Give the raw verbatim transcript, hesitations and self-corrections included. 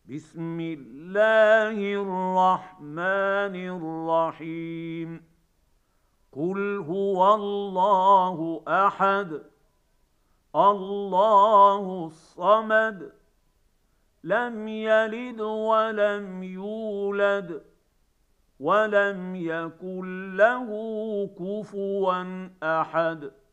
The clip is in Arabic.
بسم الله الرحمن الرحيم. قل هو الله أحد الله الصمد لم يلد ولم يولد ولم يكن له كفوا أحد.